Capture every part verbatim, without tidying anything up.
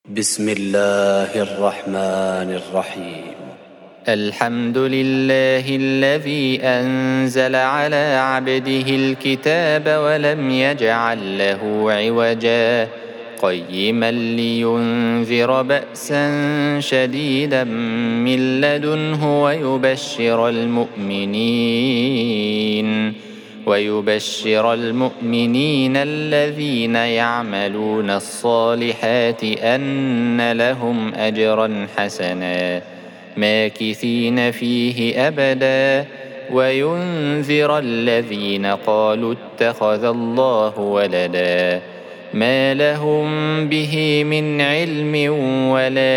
بسم الله الرحمن الرحيم. الحمد لله الذي أنزل على عبده الكتاب ولم يجعل له عوجا قيما لينذر بأسا شديدا من لدنه ويبشر المؤمنين ويبشر المؤمنين الذين يعملون الصالحات أن لهم أجرا حسنا ماكثين فيه أبدا وينذر الذين قالوا اتخذ الله ولدا ما لهم به من علم ولا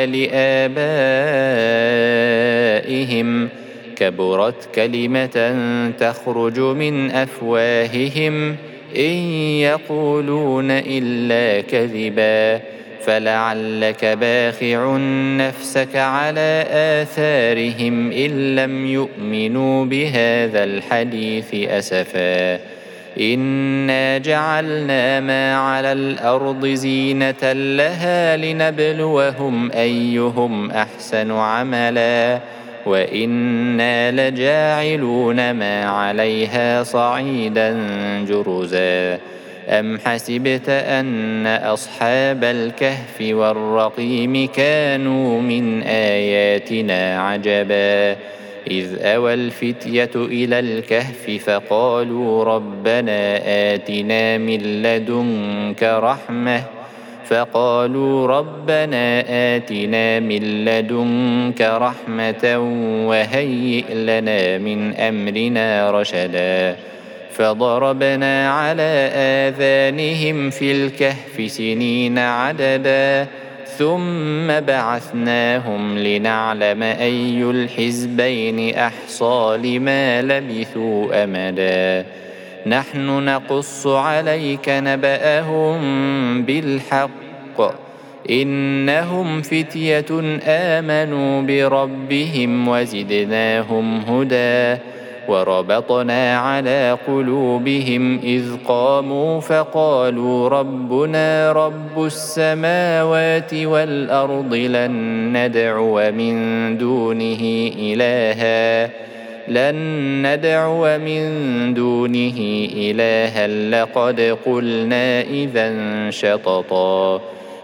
لآبائهم كبرت كلمة تخرج من أفواههم إن يقولون إلا كذبا فلعلك باخع نفسك على آثارهم إن لم يؤمنوا بهذا الحديث أسفا إنا جعلنا ما على الأرض زينة لها لنبلوهم أيهم أحسن عملا وإنا لجاعلون ما عليها صعيدا جرزا أم حسبت أن أصحاب الكهف والرقيم كانوا من آياتنا عجبا إذ أوى الفتية إلى الكهف فقالوا ربنا آتنا من لدنك رحمة فقالوا ربنا آتنا من لدنك رحمة وهيئ لنا من أمرنا رشدا فضربنا على آذانهم في الكهف سنين عددا ثم بعثناهم لنعلم أي الحزبين أحصى لما لبثوا أمدا نحن نقص عليك نبأهم بالحق إنهم فتية آمنوا بربهم وزدناهم هدى وربطنا على قلوبهم إذ قاموا فقالوا ربنا رب السماوات والأرض لن ندعو من دونه إلها لن ندعو من دونه إلها لقد قلنا إذا شططا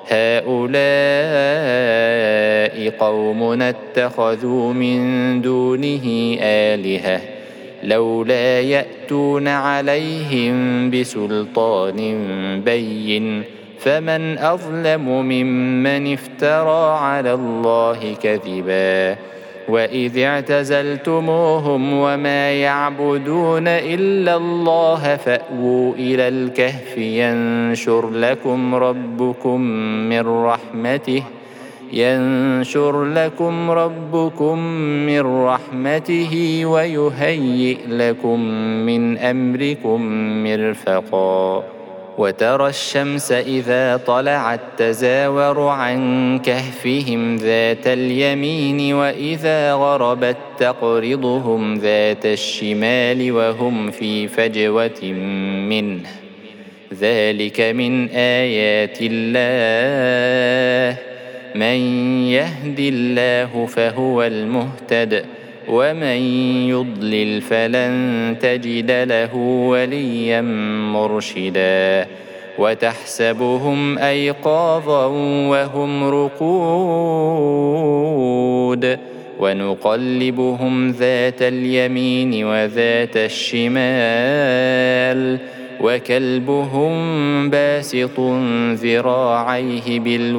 هؤلاء قومنا اتخذوا من دونه آلهة لولا يأتون عليهم بسلطان بين فمن أظلم ممن افترى على الله كذبا وإذ اعتزلتموهم وما يعبدون إلا الله فأووا إلى الكهف ينشر لكم ربكم من رحمته ينشر لكم ربكم من رحمته ويهيئ لكم من أمركم مرفقا وترى الشمس إذا طلعت تزاور عن كهفهم ذات اليمين وإذا غربت تقرضهم ذات الشمال وهم في فجوة منه ذلك من آيات الله من يهد الله فهو المهتد ومن يضلل فلن تجد له وليا مرشدا وتحسبهم أيقاظا وهم رقود ونقلبهم ذات اليمين وذات الشمال وكلبهم باسط ذراعيه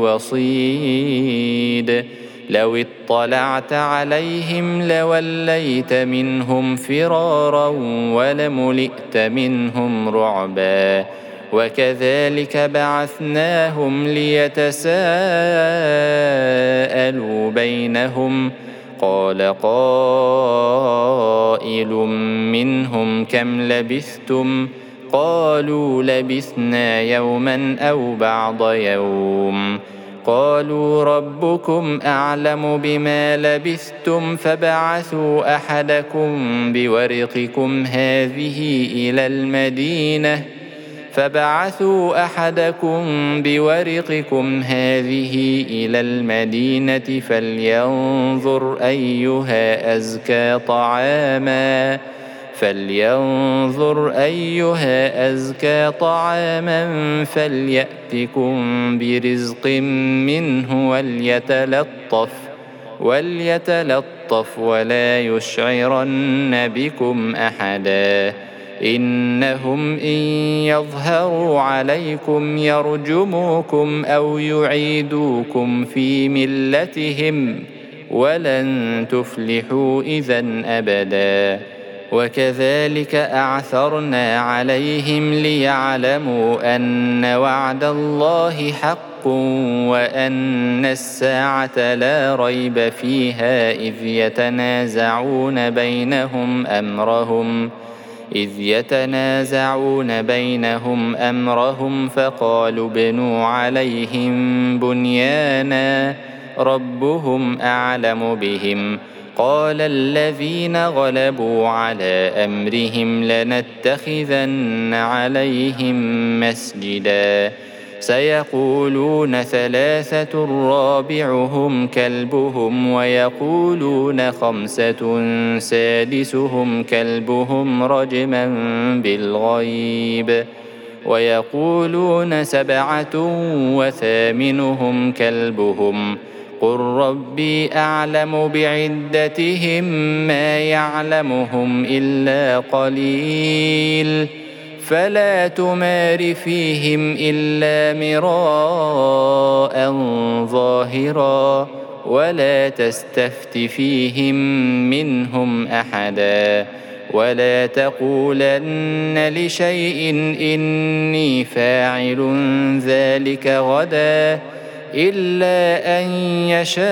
بالوصيد لو اطلعت عليهم لوليت منهم فرارا ولملئت منهم رعبا وكذلك بعثناهم ليتساءلوا بينهم قال قائل منهم كم لبثتم قالوا لبثنا يوما أو بعض يوم قالوا ربكم أعلم بما لبثتم فابعثوا أحدكم بورقكم هذه إلى المدينة فبعثوا أحدكم بورقكم هذه إلى المدينة فلينظر أيها أزكى طعاما فلينظر أيها أزكى طعاما فليأتكم برزق منه وليتلطف وليتلطف ولا يشعرن بكم أحدا إنهم إن يظهروا عليكم يرجموكم أو يعيدوكم في ملتهم ولن تفلحوا إذن أبدا وكذلك أعثرنا عليهم ليعلموا أن وعد الله حق وأن الساعة لا ريب فيها إذ يتنازعون بينهم أمرهم إذ يتنازعون بينهم أمرهم فقالوا ابنوا عليهم بنيانا ربهم أعلم بهم قال الذين غلبوا على أمرهم لنتخذن عليهم مسجدا سيقولون ثلاثة رابعهم كلبهم ويقولون خمسة سادسهم كلبهم رجما بالغيب ويقولون سبعة وثامنهم كلبهم قل ربي أعلم بعدتهم ما يعلمهم إلا قليل فلا تمار فيهم إلا مراء ظاهرا ولا تستفت فيهم منهم أحدا ولا تقولن لشيء إني فاعل ذلك غدا إلا أن يشاء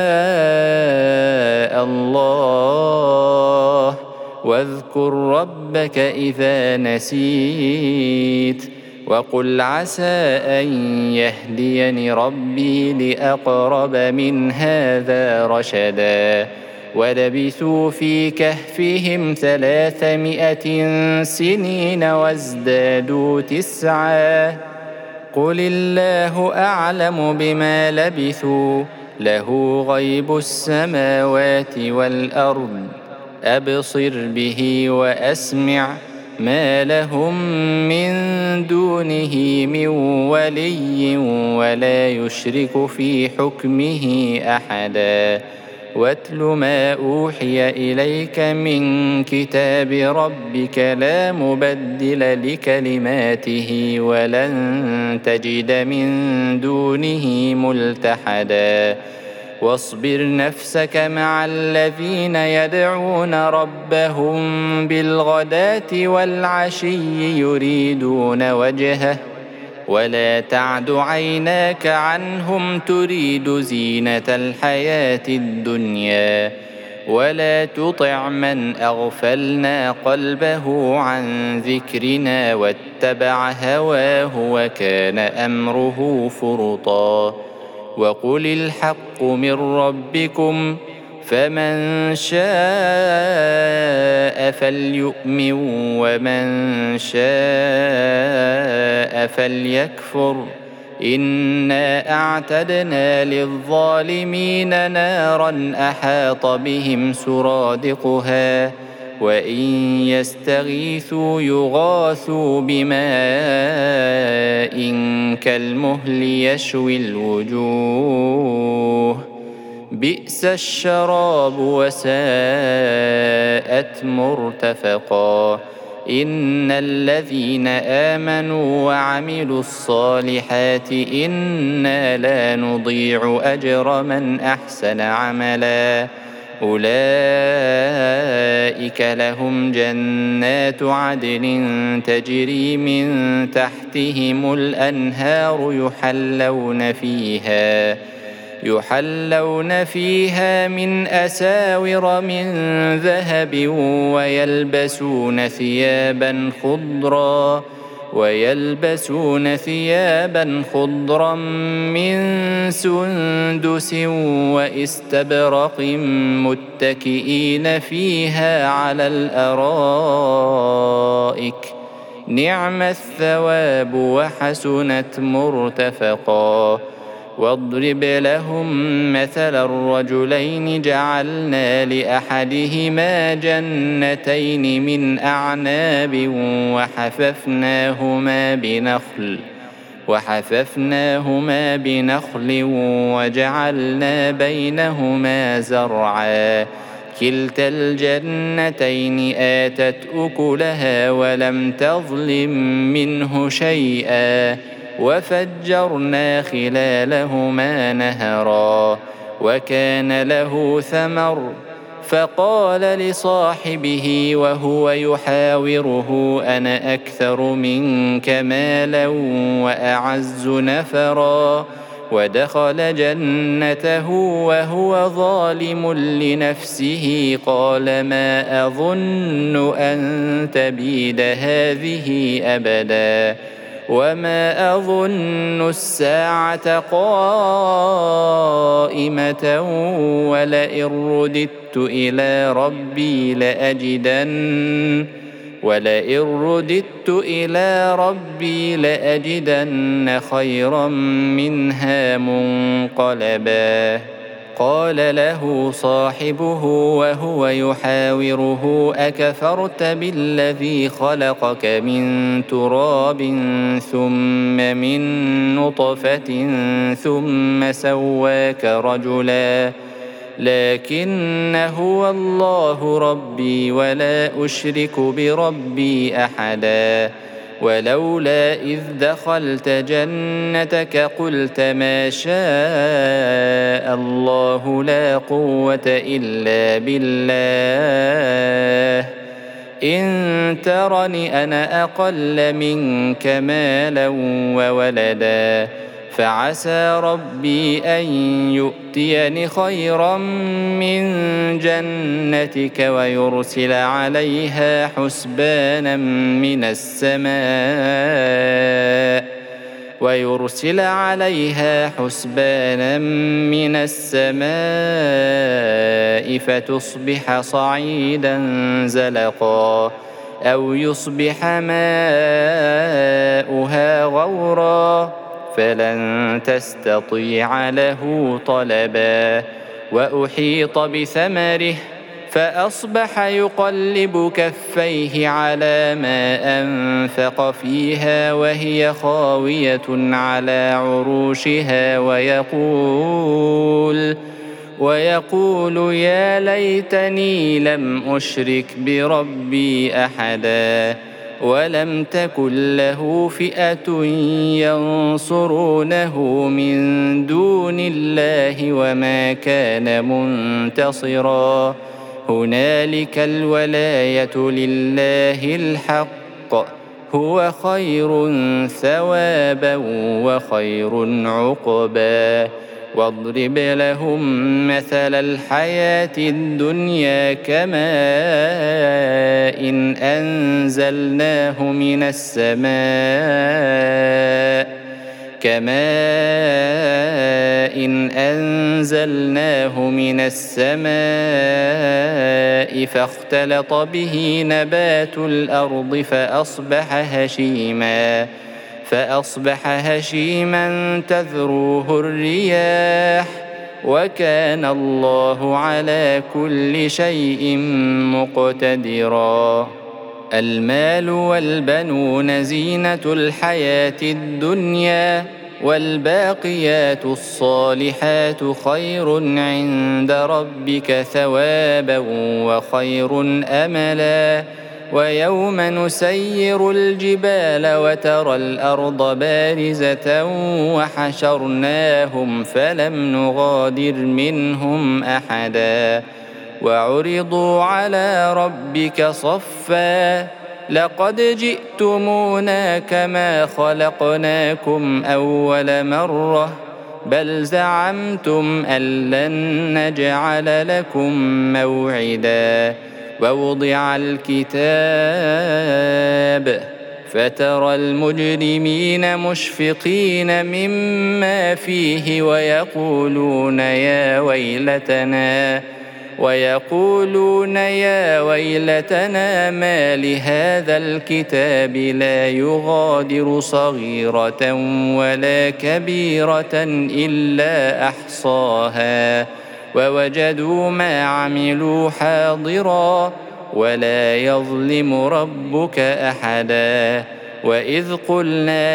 الله واذكر ربك إذا نسيت وقل عسى أن يهديني ربي لأقرب من هذا رشدا ولبثوا في كهفهم ثلاثمائة سنين وازدادوا تسعا قل الله أعلم بما لبثوا له غيب السماوات والأرض أبصر به وأسمع ما لهم من دونه من ولي ولا يشرك في حكمه أحدا واتل ما أوحي إليك من كتاب ربك لا مبدل لكلماته ولن تجد من دونه ملتحدا واصبر نفسك مع الذين يدعون ربهم بالغداة والعشي يريدون وجهه ولا تعد عيناك عنهم تريد زينة الحياة الدنيا ولا تطع من أغفلنا قلبه عن ذكرنا واتبع هواه وكان أمره فرطا وقل الحق من ربكم فمن شاء فليؤمن ومن شاء فليكفر إنا أعتدنا للظالمين نارا أحاط بهم سرادقها وإن يستغيثوا يغاثوا بماء كالمهل يشوي الوجوه بئس الشراب وساءت مرتفقا إن الذين آمنوا وعملوا الصالحات إنا لا نضيع أجر من أحسن عملا أولئك لهم جنات عدن تجري من تحتهم الأنهار يحلون فيها يحلون فيها من أساور من ذهب ويلبسون ثيابا خضرا ويلبسون ثيابا خضرا من سندس واستبرق متكئين فيها على الأرائك نعم الثواب وحسنت مرتفقا. واضرب لهم مثل الرجلين جعلنا لأحدهما جنتين من أعناب وحففناهما بنخل وحففناهما بنخل وجعلنا بينهما زرعا كلتا الجنتين آتت أكلها ولم تظلم منه شيئا وفجرنا خلالهما نهرا وكان له ثمر فقال لصاحبه وهو يحاوره أنا أكثر منك مالا وأعز نفرا ودخل جنته وهو ظالم لنفسه قال ما أظن أن تبيد هذه أبدا وما أظن الساعة قائمة ولئن رددت إلى ربي لأجدن ولئن رددت إلى ربي لأجدن خيرا منها منقلبا. قال له صاحبه وهو يحاوره أكفرت بالذي خلقك من تراب ثم من نطفة ثم سواك رجلا لكن هو الله ربي ولا أشرك بربي أحدا ولولا إذ دخلت جنتك قلت ما شاء الله لا قوة إلا بالله إن ترني أنا أقل منك مالا وولدا فعسى ربي أن يؤتيني خيرا من جنتك ويرسل عليها حسبانا من السماء ويرسل عليها حسبانا من السماء فتصبح صعيدا زلقا أو يصبح ماؤها غورا فلن تستطيع له طلبا وأحيط بثمره فأصبح يقلب كفيه على ما أنفق فيها وهي خاوية على عروشها ويقول ويقول يا ليتني لم أشرك بربي أحدا ولم تكن له فئة ينصرونه من دون الله وما كان منتصرا هنالك الولاية لله الحق هو خير ثوابا وخير عقبا. واضرب لهم مثل الحياة الدنيا كماء إن أنزلناه من السماء كماء إن أنزلناه من السماء فاختلط به نبات الأرض فأصبح هشيما فأصبح هشيما تذروه الرياح وكان الله على كل شيء مقتدرا. المال والبنون زينة الحياة الدنيا والباقيات الصالحات خير عند ربك ثوابا وخير أملا. ويوم نسير الجبال وترى الأرض بارزة وحشرناهم فلم نغادر منهم أحدا وعرضوا على ربك صفا لقد جئتمونا كما خلقناكم أول مرة بل زعمتم أن لن نجعل لكم موعدا. ووضع الكتاب فترى المجرمين مشفقين مما فيه ويقولون يا ويلتنا ويقولون يا ويلتنا ما لهذا الكتاب لا يغادر صغيرة ولا كبيرة إلا أحصاها ووجدوا ما عملوا حاضرا ولا يظلم ربك أحدا. وإذ قلنا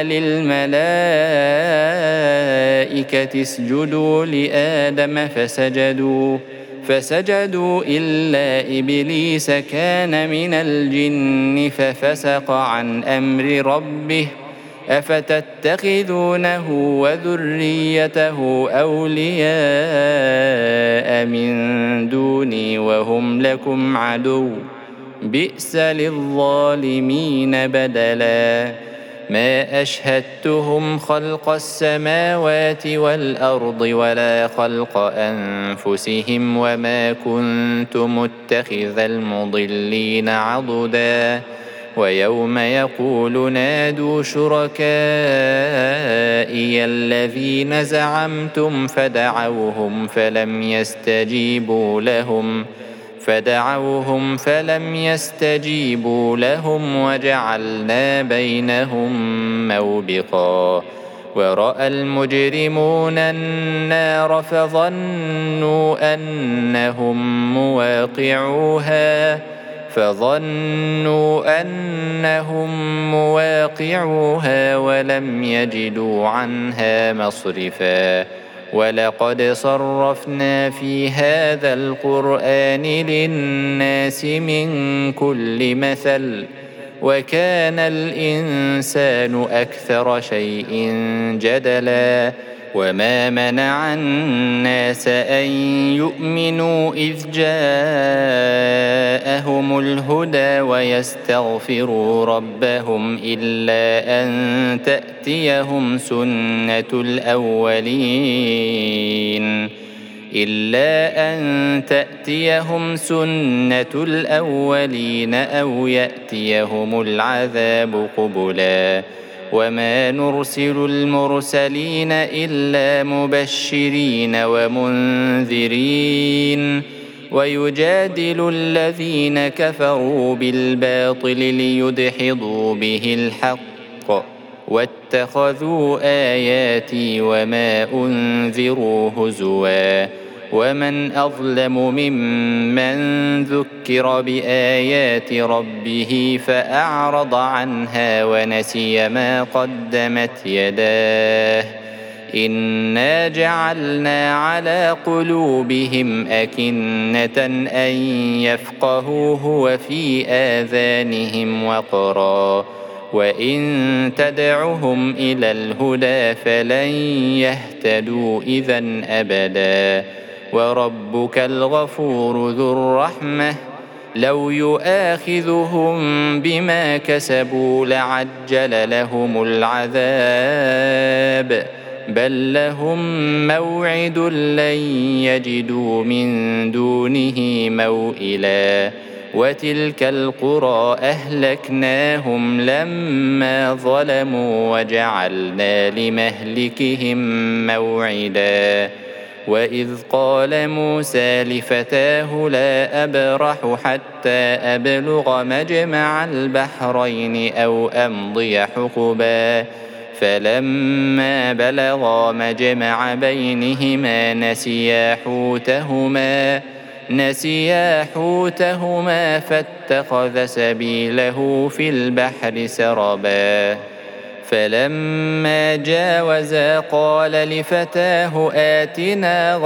للملائكة اسجدوا لآدم فسجدوا فسجدوا إلا إبليس كان من الجن ففسق عن أمر ربه أفتتخذونه وذريته أولياء من دوني وهم لكم عدو بئس للظالمين بدلا. ما أشهدتهم خلق السماوات والأرض ولا خلق أنفسهم وما كنت متخذ المضلين عضدا. ويوم يقول نادوا شركائي الذين زعمتم فدعوهم فلم يستجيبوا لهم فدعوهم فلم يستجيبوا لهم وجعلنا بينهم موبقا. ورأى المجرمون النار فظنوا أنهم مواقعوها فظنوا أنهم مواقعوها ولم يجدوا عنها مصرفا. ولقد صرفنا في هذا القرآن للناس من كل مثل وكان الإنسان أكثر شيء جدلا. وما منع الناس أن يؤمنوا إذ جاءهم الهدى ويستغفروا ربهم إلا أن تأتيهم سنة الأولين إلا أن تأتيهم سنة الأولين أو يأتيهم العذاب قبلا. وما نرسل المرسلين إلا مبشرين ومنذرين ويجادل الذين كفروا بالباطل ليدحضوا به الحق واتخذوا آياتي وما أنذروا هزوا. ومن أظلم ممن ذكر بآيات ربه فأعرض عنها ونسي ما قدمت يداه إنا جعلنا على قلوبهم أكنة أن يفقهوه وفي آذانهم وقرا وإن تدعهم إلى الهدى فلن يهتدوا إذن أبدا. وربك الغفور ذو الرحمة لو يؤاخذهم بما كسبوا لعجل لهم العذاب بل لهم موعد لن يجدوا من دونه موئلا. وتلك القرى أهلكناهم لما ظلموا وجعلنا لمهلكهم موعدا. وإذ قال موسى لفتاه لا أبرح حتى أبلغ مجمع البحرين أو أمضي حقبا فلما بلغا مجمع بينهما نسيا حوتهما نسيا حوتهما فاتخذ سبيله في البحر سربا. فلما جاوزا قال لفتاه آتنا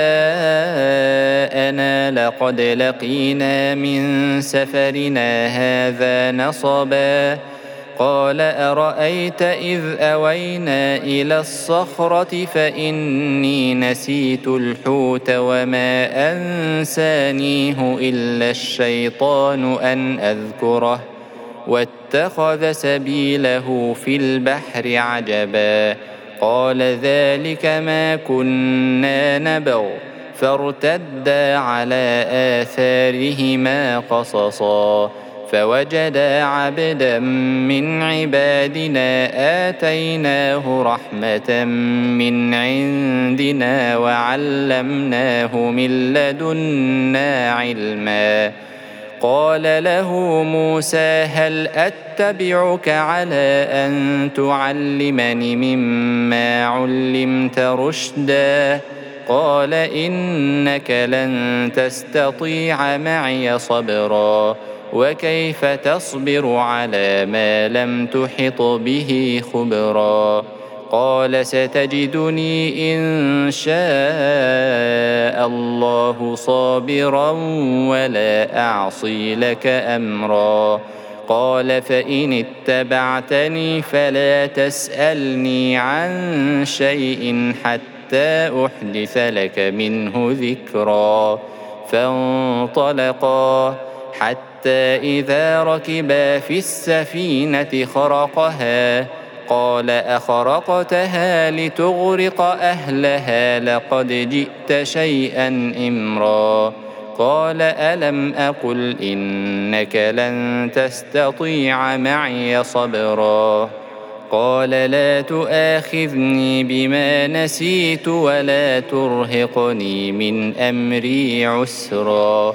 غداءنا لقد لقينا من سفرنا هذا نصبا. قال أرأيت إذ أوينا إلى الصخرة فإني نسيت الحوت وما أنسانيه إلا الشيطان أن أذكره واتخذ سبيله في البحر عجبا. قال ذلك ما كنا نبغ فارتدا على آثارهما قصصا فوجدا عبدا من عبادنا آتيناه رحمة من عندنا وعلمناه من لدنا علما. قال له موسى هل أتبعك على أن تعلمني مما علمت رشدا؟ قال إنك لن تستطيع معي صبرا وكيف تصبر على ما لم تحط به خبرا. قال ستجدني إن شاء الله صابرا ولا أعصي لك أمرا. قال فإن اتبعتني فلا تسألني عن شيء حتى أحدث لك منه ذكرا. فانطلقا حتى إذا ركبا في السفينة خرقها قال أخرقتها لتغرق أهلها لقد جئت شيئا إمرا. قال ألم أقل إنك لن تستطيع معي صبرا. قال لا تؤاخذني بما نسيت ولا ترهقني من أمري عسرا.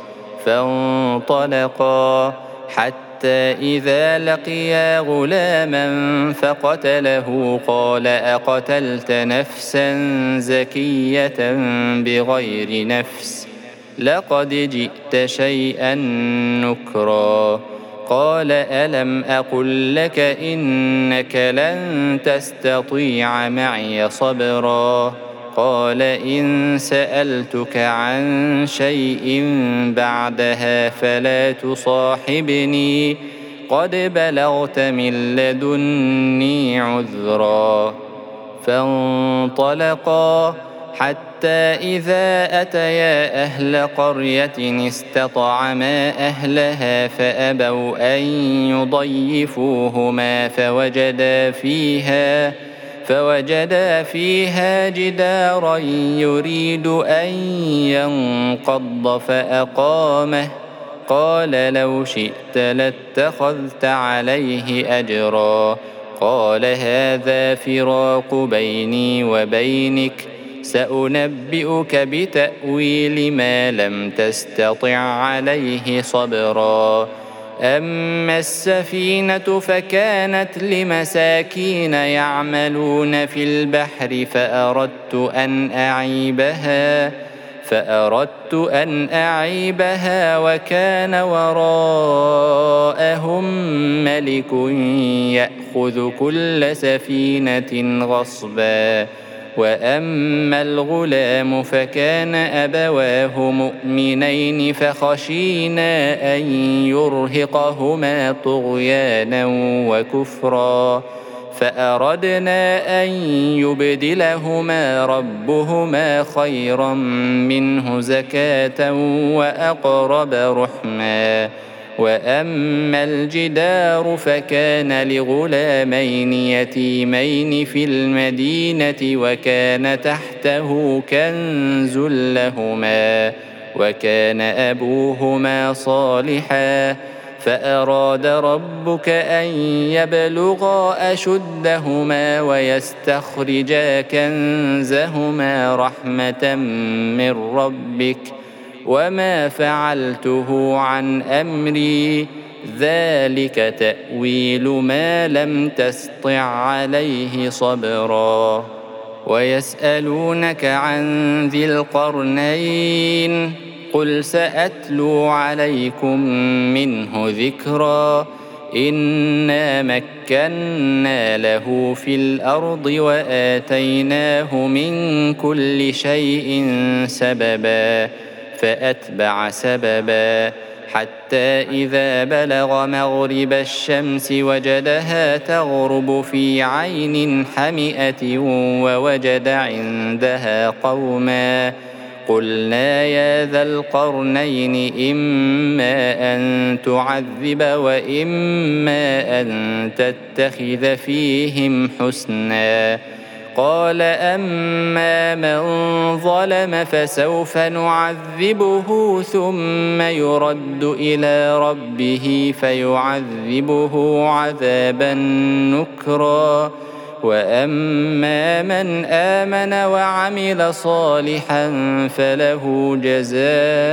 فانطلقا حتى إذا لقيا غلاما فقتله قال أقتلت نفسا زكية بغير نفس لقد جئت شيئا نكرا. قال ألم أقل لك إنك لن تستطيع معي صبرا. قال إن سألتك عن شيء بعدها فلا تصاحبني قد بلغت من لدني عذرا. فانطلقا حتى إذا أتيا أهل قرية استطعما أهلها فأبوا أن يضيفوهما فوجدا فيها فوجدا فيها جدارا يريد أن ينقض فأقامه. قال لو شئت لاتخذت عليه أجرا. قال هذا فراق بيني وبينك سأنبئك بتأويل ما لم تستطع عليه صبرا. أما السفينة فكانت لمساكين يعملون في البحر فأردت أن أعيبها فأردت أن أعيبها وكان وراءهم ملك يأخذ كل سفينة غصبا. وأما الغلام فكان أبواه مؤمنين فخشينا أن يرهقهما طغيانا وكفرا فأردنا أن يبدلهما ربهما خيرا منه زكاة وأقرب رحما. وأما الجدار فكان لغلامين يتيمين في المدينة وكان تحته كنز لهما وكان أبوهما صالحا فأراد ربك أن يبلغا أشدهما ويستخرجا كنزهما رحمة من ربك وما فعلته عن أمري ذلك تأويل ما لم تسطع عليه صبرا. ويسألونك عن ذي القرنين قل سأتلو عليكم منه ذكرا. إنا مكنا له في الأرض وآتيناه من كل شيء سببا فأتبع سببا حتى إذا بلغ مغرب الشمس وجدها تغرب في عين حمئة ووجد عندها قوما قلنا يا ذا القرنين إما أن تعذب وإما أن تتخذ فيهم حسنا. قال أما من ظلم فسوف نعذبه ثم يرد إلى ربه فيعذبه عذابا نكرا وأما من آمن وعمل صالحا فله جزاء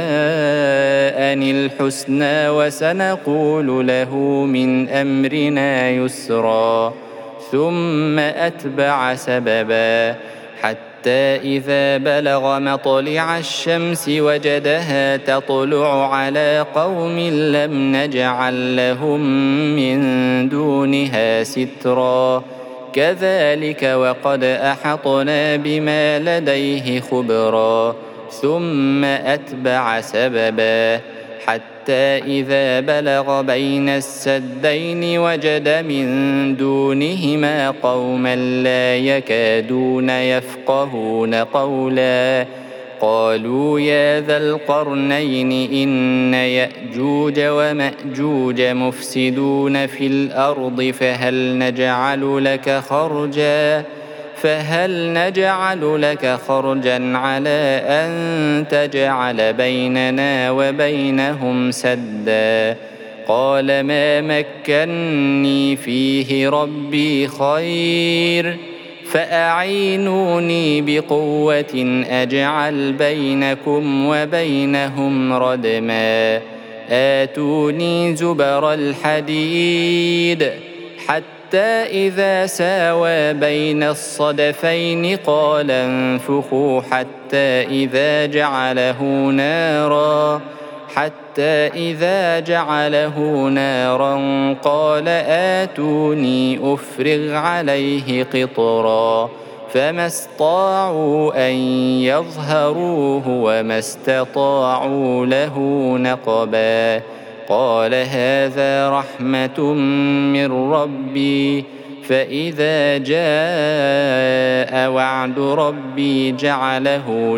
الحسنى وسنقول له من أمرنا يسرا ثم أتبع سببا حتى إذا بلغ مطلع الشمس وجدها تطلع على قوم لم نجعل لهم من دونها سترا كذلك وقد أحطنا بما لديه خبرا ثم أتبع سببا حتى إذا بلغ بين السدين وجد من دونهما قوما لا يكادون يفقهون قولا قالوا يا ذا القرنين إن يأجوج ومأجوج مفسدون في الأرض فهل نجعل لك خرجا فهل نجعل لك خرجا على أن تجعل بيننا وبينهم سدا قال ما مكني فيه ربي خير فأعينوني بقوة أجعل بينكم وبينهم ردما آتوني زبر الحديد حتى إذا ساوى بين الصدفين قال انفخوا حتى إذا جعله نارا حتى إذا جعله نارا قال آتوني أفرغ عليه قطرا فما استطاعوا أن يظهروه وما استطاعوا له نقبا قال هذا رحمة من ربي فإذا جاء وعد ربي جعله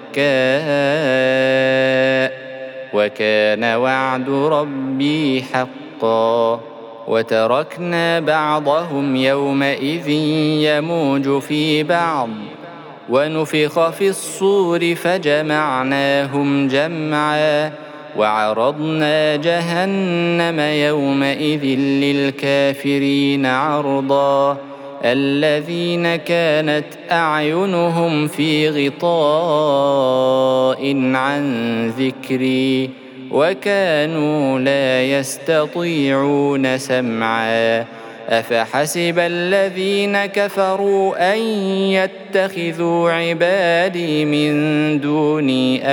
دكاء وكان وعد ربي حقا وتركنا بعضهم يومئذ يموج في بعض ونفخ في الصور فجمعناهم جمعا وعرضنا جهنم يومئذ للكافرين عرضا الذين كانت أعينهم في غطاء عن ذكري وكانوا لا يستطيعون سمعا أفحسب الذين كفروا أن يتخذوا عبادي من دوني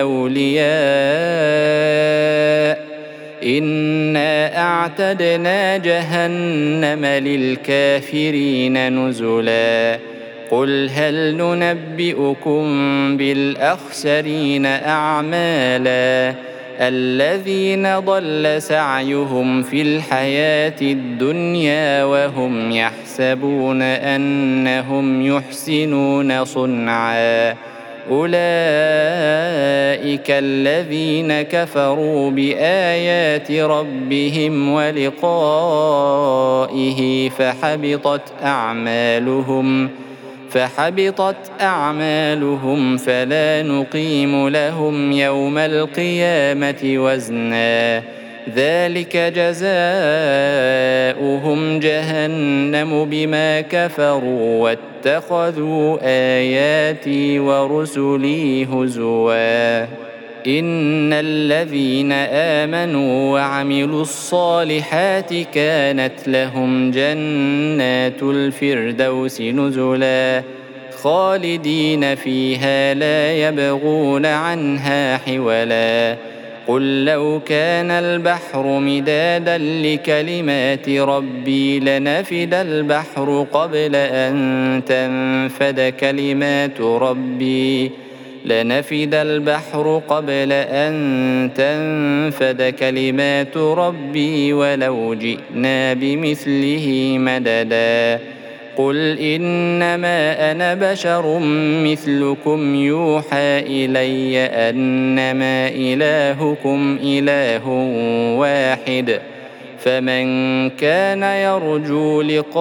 أولياء إنا أعتدنا جهنم للكافرين نزلا قل هل ننبئكم بالأخسرين أعمالا الذين ضل سعيهم في الحياة الدنيا وهم يحسبون أنهم يحسنون صنعا أولئك الذين كفروا بآيات ربهم ولقائه فحبطت أعمالهم فحبطت أعمالهم فلا نقيم لهم يوم القيامة وزنا ذلك جزاؤهم جهنم بما كفروا واتخذوا آياتي ورسلي هزوا إن الذين آمنوا وعملوا الصالحات كانت لهم جنات الفردوس نزلا خالدين فيها لا يبغون عنها حولا قل لو كان البحر مدادا لكلمات ربي لنفد البحر قبل أن تنفد كلمات ربي لنفد البحر قبل أن تنفد كلمات ربي ولو جئنا بمثله مددا قل إنما أنا بشر مثلكم يوحى إلي أنما إلهكم إله واحد فمن كان يرجو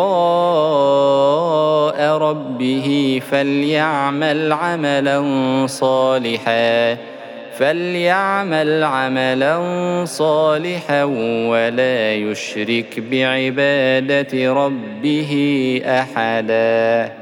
لقاء ربه فليعمل عملا صالحا فليعمل عملا صالحا ولا يشرك بعبادة ربه أحدا.